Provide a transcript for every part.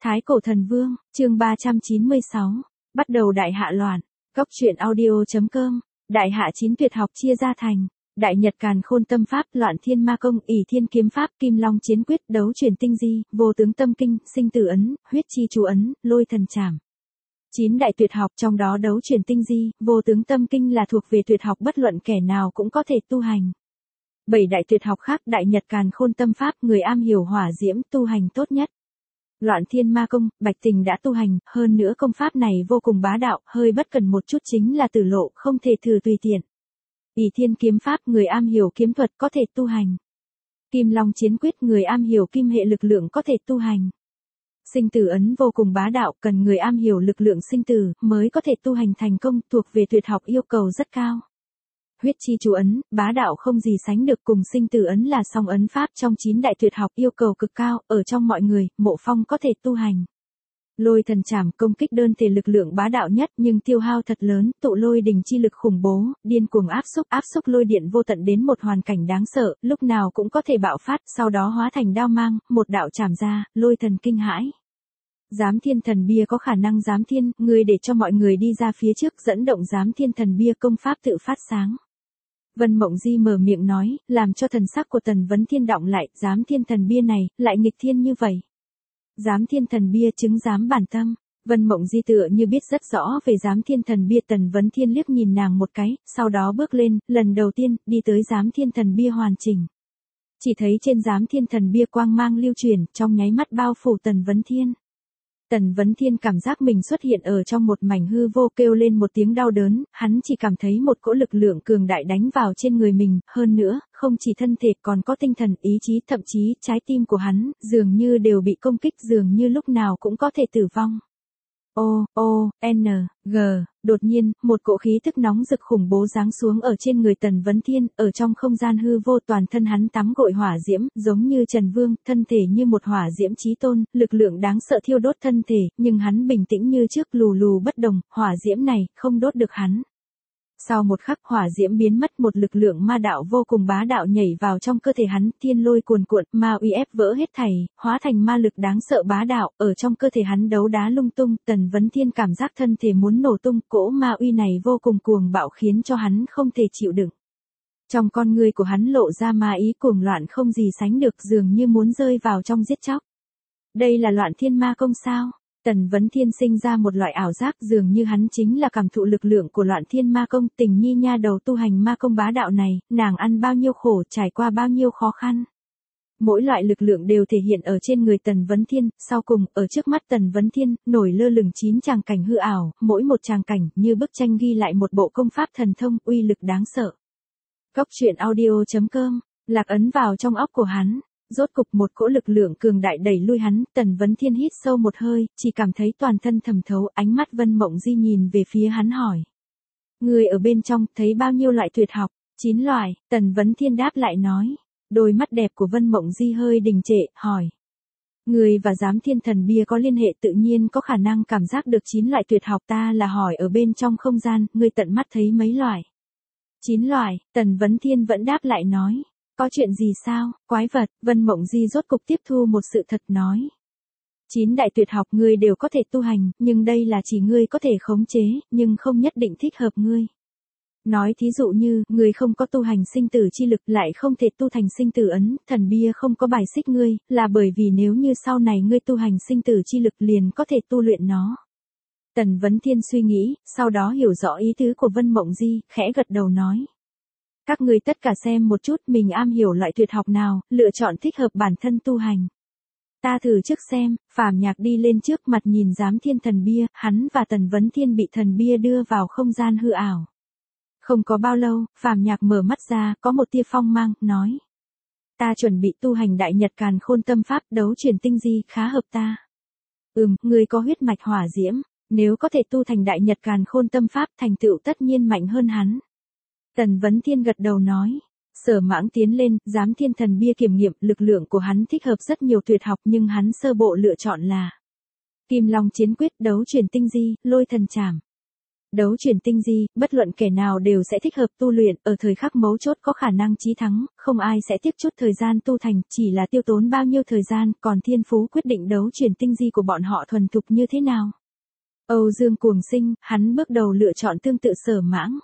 Thái cổ thần vương, chương 396. Bắt đầu đại hạ loạn. Góc truyện audio.com. Đại hạ 9 tuyệt học chia ra thành: Đại Nhật Càn Khôn Tâm Pháp, Loạn Thiên Ma Công, ỷ Thiên Kiếm Pháp, Kim Long Chiến Quyết, Đấu Chuyển Tinh Di, Vô Tướng Tâm Kinh, Sinh Tử Ấn, Huyết Chi Chú Ấn, Lôi Thần Trảm. 9 đại tuyệt học, trong đó Đấu Chuyển Tinh Di, Vô Tướng Tâm Kinh là thuộc về tuyệt học bất luận kẻ nào cũng có thể tu hành. 7 đại tuyệt học khác, Đại Nhật Càn Khôn Tâm Pháp, người am hiểu hỏa diễm tu hành tốt nhất. Loạn Thiên Ma Công, Bạch Tình đã tu hành, hơn nữa công pháp này vô cùng bá đạo, hơi bất cần một chút chính là tử lộ, không thể thử tùy tiện. ỷ Thiên Kiếm Pháp, người am hiểu kiếm thuật có thể tu hành. Kim Long Chiến Quyết, người am hiểu kim hệ lực lượng có thể tu hành. Sinh Tử Ấn vô cùng bá đạo, cần người am hiểu lực lượng sinh tử mới có thể tu hành thành công, thuộc về tuyệt học yêu cầu rất cao. Huyết Chi Chú Ấn, bá đạo không gì sánh được, cùng Sinh Tử Ấn là song ấn pháp trong 9 đại tuyệt học yêu cầu cực cao, ở trong mọi người, Mộ Phong có thể tu hành. Lôi Thần Trảm, công kích đơn thể lực lượng bá đạo nhất nhưng tiêu hao thật lớn, tụ lôi đình chi lực khủng bố, điên cuồng áp xúc lôi điện vô tận đến một hoàn cảnh đáng sợ, lúc nào cũng có thể bạo phát, sau đó hóa thành đao mang, một đạo chảm ra, lôi thần kinh hãi. Giám Thiên Thần Bia, có khả năng giám thiên, người để cho mọi người đi ra phía trước, dẫn động Giám Thiên Thần Bia, công pháp tự phát sáng. Vân Mộng Di mở miệng nói, làm cho thần sắc của Tần Vấn Thiên động lại, Giám Thiên Thần Bia này, lại nghịch thiên như vậy. Giám Thiên Thần Bia chứng giám bản tâm. Vân Mộng Di tựa như biết rất rõ về Giám Thiên Thần Bia. Tần Vấn Thiên liếc nhìn nàng một cái, sau đó bước lên, lần đầu tiên, đi tới Giám Thiên Thần Bia hoàn chỉnh. Chỉ thấy trên Giám Thiên Thần Bia quang mang lưu chuyển, trong nháy mắt bao phủ Tần Vấn Thiên. Tần Vấn Thiên cảm giác mình xuất hiện ở trong một mảnh hư vô, kêu lên một tiếng đau đớn, hắn chỉ cảm thấy một cỗ lực lượng cường đại đánh vào trên người mình, hơn nữa, không chỉ thân thể còn có tinh thần, ý chí, thậm chí trái tim của hắn, dường như đều bị công kích, dường như lúc nào cũng có thể tử vong. Đột nhiên, một cỗ khí tức nóng rực khủng bố giáng xuống ở trên người Tần Vấn Thiên, ở trong không gian hư vô, toàn thân hắn tắm gội hỏa diễm, giống như Trần Vương, thân thể như một hỏa diễm chí tôn, lực lượng đáng sợ thiêu đốt thân thể, nhưng hắn bình tĩnh như trước, lù lù bất động, hỏa diễm này không đốt được hắn. Sau một khắc, hỏa diễm biến mất, một lực lượng ma đạo vô cùng bá đạo nhảy vào trong cơ thể hắn, thiên lôi cuồn cuộn, ma uy ép vỡ hết thảy, hóa thành ma lực đáng sợ bá đạo, ở trong cơ thể hắn đấu đá lung tung. Tần Vấn Thiên cảm giác thân thể muốn nổ tung, cỗ ma uy này vô cùng cuồng bạo khiến cho hắn không thể chịu đựng. Trong con người của hắn lộ ra ma ý cuồng loạn không gì sánh được, dường như muốn rơi vào trong giết chóc. Đây là Loạn Thiên Ma Công sao? Tần Vấn Thiên sinh ra một loại ảo giác, dường như hắn chính là cảm thụ lực lượng của Loạn Thiên Ma Công. Tình nhi nha đầu tu hành ma công bá đạo này, nàng ăn bao nhiêu khổ, trải qua bao nhiêu khó khăn. Mỗi loại lực lượng đều thể hiện ở trên người Tần Vấn Thiên, sau cùng, ở trước mắt Tần Vấn Thiên, nổi lơ lửng 9 tràng cảnh hư ảo, mỗi một tràng cảnh như bức tranh ghi lại một bộ công pháp thần thông, uy lực đáng sợ. Góc truyện audio.com, lạc ấn vào trong óc của hắn. Rốt cục một cỗ lực lượng cường đại đẩy lui hắn, Tần Vấn Thiên hít sâu một hơi, chỉ cảm thấy toàn thân thẩm thấu, ánh mắt Vân Mộng Di nhìn về phía hắn hỏi. Người ở bên trong, thấy bao nhiêu loại tuyệt học? 9 loại, Tần Vấn Thiên đáp lại nói. Đôi mắt đẹp của Vân Mộng Di hơi đình trệ, hỏi. Người và Giám Thiên Thần Bia có liên hệ, tự nhiên có khả năng cảm giác được 9 loại tuyệt học, ta là hỏi ở bên trong không gian, ngươi tận mắt thấy mấy loại? 9 loại, Tần Vấn Thiên vẫn đáp lại nói. Có chuyện gì sao, quái vật? Vân Mộng Di rốt cục tiếp thu một sự thật nói. 9 đại tuyệt học ngươi đều có thể tu hành, nhưng đây là chỉ ngươi có thể khống chế, nhưng không nhất định thích hợp ngươi. Nói thí dụ như, ngươi không có tu hành sinh tử chi lực, lại không thể tu thành sinh tử ấn, thần bia không có bài xích ngươi, là bởi vì nếu như sau này ngươi tu hành sinh tử chi lực liền có thể tu luyện nó. Tần Vấn Thiên suy nghĩ, sau đó hiểu rõ ý tứ của Vân Mộng Di, khẽ gật đầu nói. Các người tất cả xem một chút mình am hiểu loại tuyệt học nào, lựa chọn thích hợp bản thân tu hành. Ta thử trước xem. Phàm Nhạc đi lên trước mặt nhìn Giám Thiên Thần Bia, hắn và Tần Vấn Thiên bị thần bia đưa vào không gian hư ảo. Không có bao lâu, Phàm Nhạc mở mắt ra, có một tia phong mang, nói. Ta chuẩn bị tu hành Đại Nhật Càn Khôn Tâm Pháp, Đấu Chuyển Tinh Di, khá hợp ta. Người có huyết mạch hỏa diễm, nếu có thể tu thành Đại Nhật Càn Khôn Tâm Pháp, thành tựu tất nhiên mạnh hơn hắn. Tần Vấn Thiên gật đầu nói. Sở Mãng tiến lên, Giám Thiên Thần Bia kiểm nghiệm, lực lượng của hắn thích hợp rất nhiều tuyệt học, nhưng hắn sơ bộ lựa chọn là Kim Long Chiến Quyết, Đấu Chuyển Tinh Di, Lôi Thần Trảm. Đấu chuyển tinh di, bất luận kẻ nào đều sẽ thích hợp tu luyện, ở thời khắc mấu chốt có khả năng chí thắng, không ai sẽ tiếc chút thời gian tu thành, chỉ là tiêu tốn bao nhiêu thời gian, còn thiên phú quyết định đấu chuyển tinh di của bọn họ thuần thục như thế nào. Âu Dương Cuồng Sinh, hắn bước đầu lựa chọn tương tự Sở Mãng.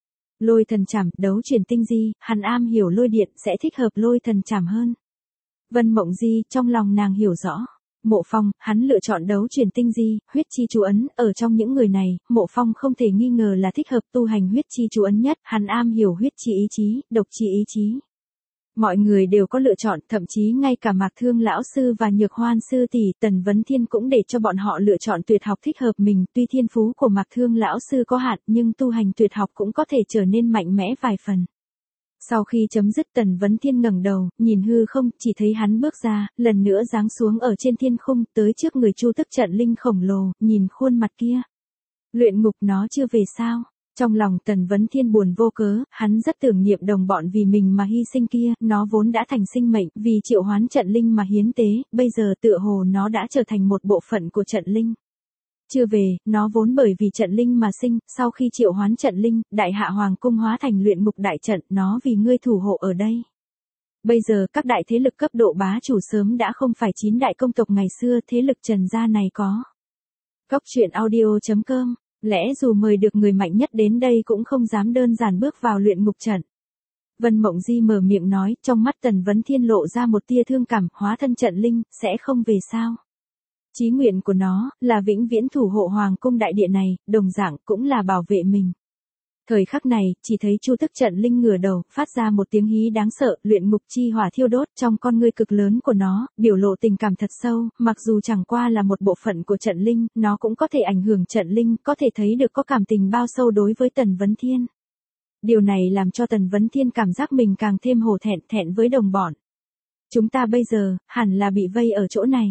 Lôi thần chảm, đấu chuyển tinh di, hắn am hiểu lôi điện, sẽ thích hợp lôi thần chảm hơn. Vân Mộng Di, trong lòng nàng hiểu rõ. Mộ Phong, hắn lựa chọn đấu chuyển tinh di, huyết chi chú ấn, ở trong những người này, Mộ Phong không thể nghi ngờ là thích hợp tu hành huyết chi chú ấn nhất, hắn am hiểu huyết chi ý chí, độc chi ý chí. Mọi người đều có lựa chọn, thậm chí ngay cả Mạc Thương lão sư và Nhược Hoan sư tỷ, Tần Vấn Thiên cũng để cho bọn họ lựa chọn tuyệt học thích hợp mình, tuy thiên phú của Mạc Thương lão sư có hạn, nhưng tu hành tuyệt học cũng có thể trở nên mạnh mẽ vài phần. Sau khi chấm dứt, Tần Vấn Thiên ngẩng đầu, nhìn hư không, chỉ thấy hắn bước ra, lần nữa giáng xuống ở trên thiên khung, tới trước người Chu Tức Trận Linh khổng lồ, nhìn khuôn mặt kia. Luyện ngục nó chưa về sao? Trong lòng Tần Vấn Thiên buồn vô cớ, hắn rất tưởng niệm đồng bọn vì mình mà hy sinh kia, nó vốn đã thành sinh mệnh, vì triệu hoán trận linh mà hiến tế, bây giờ tựa hồ nó đã trở thành một bộ phận của trận linh. Chưa về, nó vốn bởi vì trận linh mà sinh, sau khi triệu hoán trận linh, đại hạ hoàng cung hóa thành luyện ngục đại trận, nó vì ngươi thủ hộ ở đây. Bây giờ các đại thế lực cấp độ bá chủ sớm đã không phải 9 đại công tộc ngày xưa, thế lực Trần gia này có. Cóc truyện audio.com, lẽ dù mời được người mạnh nhất đến đây cũng không dám đơn giản bước vào luyện ngục trận. Vân Mộng Di mở miệng nói, trong mắt Tần Vấn Thiên lộ ra một tia thương cảm, hóa thân trận linh, sẽ không về sao. Chí nguyện của nó, là vĩnh viễn thủ hộ hoàng cung đại địa này, đồng dạng cũng là bảo vệ mình. Thời khắc này, chỉ thấy Chu Tức Trận Linh ngửa đầu, phát ra một tiếng hí đáng sợ, luyện ngục chi hỏa thiêu đốt trong con ngươi cực lớn của nó, biểu lộ tình cảm thật sâu, mặc dù chẳng qua là một bộ phận của trận linh, nó cũng có thể ảnh hưởng trận linh, có thể thấy được có cảm tình bao sâu đối với Tần Vấn Thiên. Điều này làm cho Tần Vấn Thiên cảm giác mình càng thêm hổ thẹn với đồng bọn. Chúng ta bây giờ, hẳn là bị vây ở chỗ này.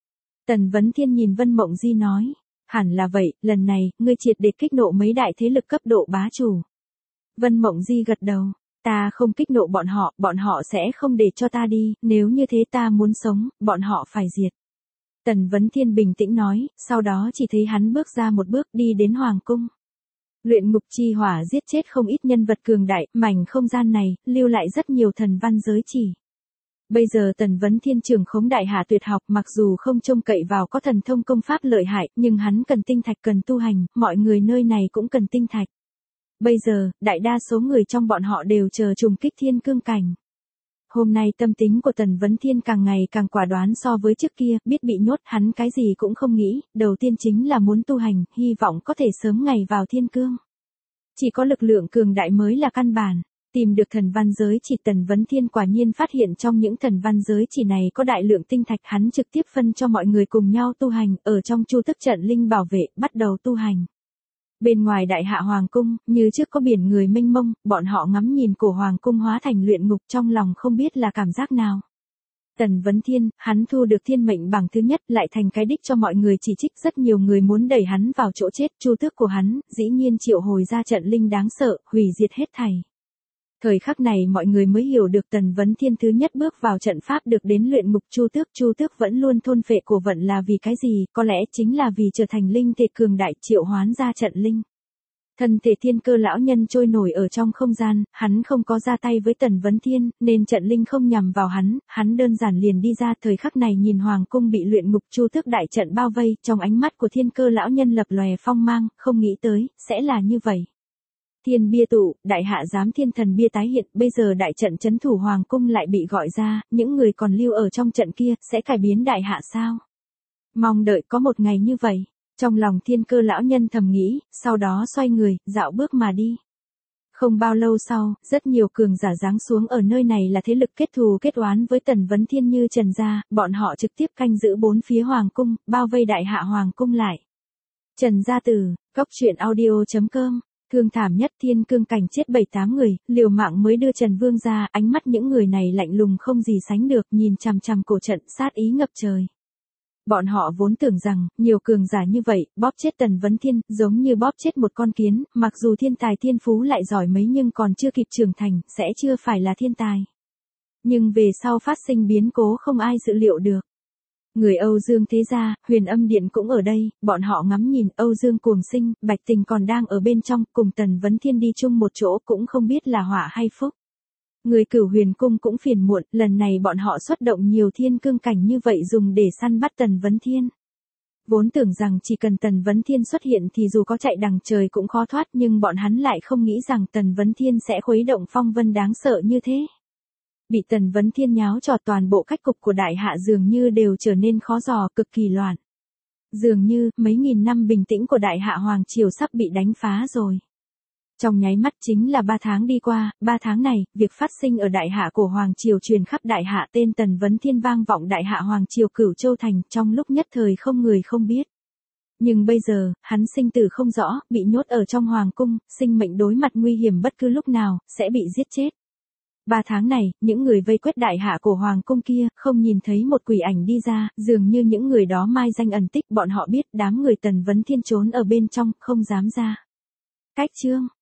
Tần Vấn Thiên nhìn Vân Mộng Di nói. Hẳn là vậy, lần này, ngươi triệt để kích nộ mấy đại thế lực cấp độ bá chủ. Vân Mộng Di gật đầu. Ta không kích nộ bọn họ sẽ không để cho ta đi, nếu như thế ta muốn sống, bọn họ phải diệt. Tần Vấn Thiên bình tĩnh nói, sau đó chỉ thấy hắn bước ra một bước đi đến hoàng cung. Luyện ngục chi hỏa giết chết không ít nhân vật cường đại, mảnh không gian này, lưu lại rất nhiều thần văn giới chỉ. Bây giờ Tần Vấn Thiên trưởng khống đại hạ tuyệt học, mặc dù không trông cậy vào có thần thông công pháp lợi hại, nhưng hắn cần tinh thạch, cần tu hành, mọi người nơi này cũng cần tinh thạch. Bây giờ, đại đa số người trong bọn họ đều chờ trùng kích thiên cương cảnh. Hôm nay tâm tính của Tần Vấn Thiên càng ngày càng quả đoán so với trước kia, biết bị nhốt, hắn cái gì cũng không nghĩ, đầu tiên chính là muốn tu hành, hy vọng có thể sớm ngày vào thiên cương. Chỉ có lực lượng cường đại mới là căn bản. Tìm được thần văn giới chỉ, Tần Vấn Thiên quả nhiên phát hiện trong những thần văn giới chỉ này có đại lượng tinh thạch, hắn trực tiếp phân cho mọi người cùng nhau tu hành, ở trong Chu Tức Trận Linh bảo vệ, bắt đầu tu hành. Bên ngoài đại hạ hoàng cung, như trước có biển người mênh mông, bọn họ ngắm nhìn cổ hoàng cung hóa thành luyện ngục, trong lòng không biết là cảm giác nào. Tần Vấn Thiên, hắn thu được thiên mệnh bằng thứ nhất, lại thành cái đích cho mọi người chỉ trích, rất nhiều người muốn đẩy hắn vào chỗ chết, Chu tước của hắn, dĩ nhiên triệu hồi ra trận linh đáng sợ, hủy diệt hết thảy. Thời khắc này mọi người mới hiểu được Tần Vấn Thiên thứ nhất bước vào trận pháp được đến luyện ngục. Chu tước vẫn luôn thôn phệ cổ vận là vì cái gì, có lẽ chính là vì trở thành linh thể cường đại, triệu hoán ra trận linh. Thân thể Thiên Cơ lão nhân trôi nổi ở trong không gian, hắn không có ra tay với Tần Vấn Thiên, nên trận linh không nhằm vào hắn đơn giản liền đi ra. Thời khắc này nhìn hoàng cung bị luyện ngục Chu tước đại trận bao vây, trong ánh mắt của Thiên Cơ lão nhân lập lòe phong mang, không nghĩ tới, sẽ là như vậy. Thiên bia tụ, đại hạ giám thiên thần bia tái hiện, bây giờ đại trận trấn thủ hoàng cung lại bị gọi ra, những người còn lưu ở trong trận kia, sẽ cải biến đại hạ sao? Mong đợi có một ngày như vậy. Trong lòng Thiên Cơ lão nhân thầm nghĩ, sau đó xoay người, dạo bước mà đi. Không bao lâu sau, rất nhiều cường giả giáng xuống ở nơi này là thế lực kết thù kết oán với Tần Vấn Thiên như Trần gia, bọn họ trực tiếp canh giữ bốn phía hoàng cung, bao vây đại hạ hoàng cung lại. Trần gia tử, Cóc truyện audio.com. Thương thảm nhất, thiên cương cảnh chết 7-8 người, liều mạng mới đưa Trần Vương ra, ánh mắt những người này lạnh lùng không gì sánh được, nhìn chằm chằm cổ trận, sát ý ngập trời. Bọn họ vốn tưởng rằng, nhiều cường giả như vậy, bóp chết Tần Vấn Thiên, giống như bóp chết một con kiến, mặc dù thiên tài thiên phú lại giỏi mấy nhưng còn chưa kịp trưởng thành, sẽ chưa phải là thiên tài. Nhưng về sau phát sinh biến cố không ai dự liệu được. Người Âu Dương thế gia, Huyền Âm Điện cũng ở đây, bọn họ ngắm nhìn Âu Dương Cuồng Sinh, Bạch Tình còn đang ở bên trong, cùng Tần Vấn Thiên đi chung một chỗ cũng không biết là họa hay phúc. Người Cửu Huyền Cung cũng phiền muộn, lần này bọn họ xuất động nhiều thiên cương cảnh như vậy dùng để săn bắt Tần Vấn Thiên. Vốn tưởng rằng chỉ cần Tần Vấn Thiên xuất hiện thì dù có chạy đằng trời cũng khó thoát, nhưng bọn hắn lại không nghĩ rằng Tần Vấn Thiên sẽ khuấy động phong vân đáng sợ như thế. Bị Tần Vấn Thiên nháo trò, toàn bộ cách cục của đại hạ dường như đều trở nên khó dò, cực kỳ loạn. Dường như mấy nghìn năm bình tĩnh của đại hạ hoàng triều sắp bị đánh phá rồi. Trong nháy mắt chính là 3 tháng đi qua, 3 tháng này, việc phát sinh ở đại hạ của hoàng triều truyền khắp đại hạ, tên Tần Vấn Thiên vang vọng đại hạ hoàng triều Cửu Châu thành, trong lúc nhất thời không người không biết. Nhưng bây giờ, hắn sinh tử không rõ, bị nhốt ở trong hoàng cung, sinh mệnh đối mặt nguy hiểm bất cứ lúc nào, sẽ bị giết chết. 3 tháng này, những người vây quét đại hạ của hoàng cung kia, không nhìn thấy một quỷ ảnh đi ra, dường như những người đó mai danh ẩn tích, bọn họ biết đám người Tần Vấn Thiên trốn ở bên trong, không dám ra. Cách chương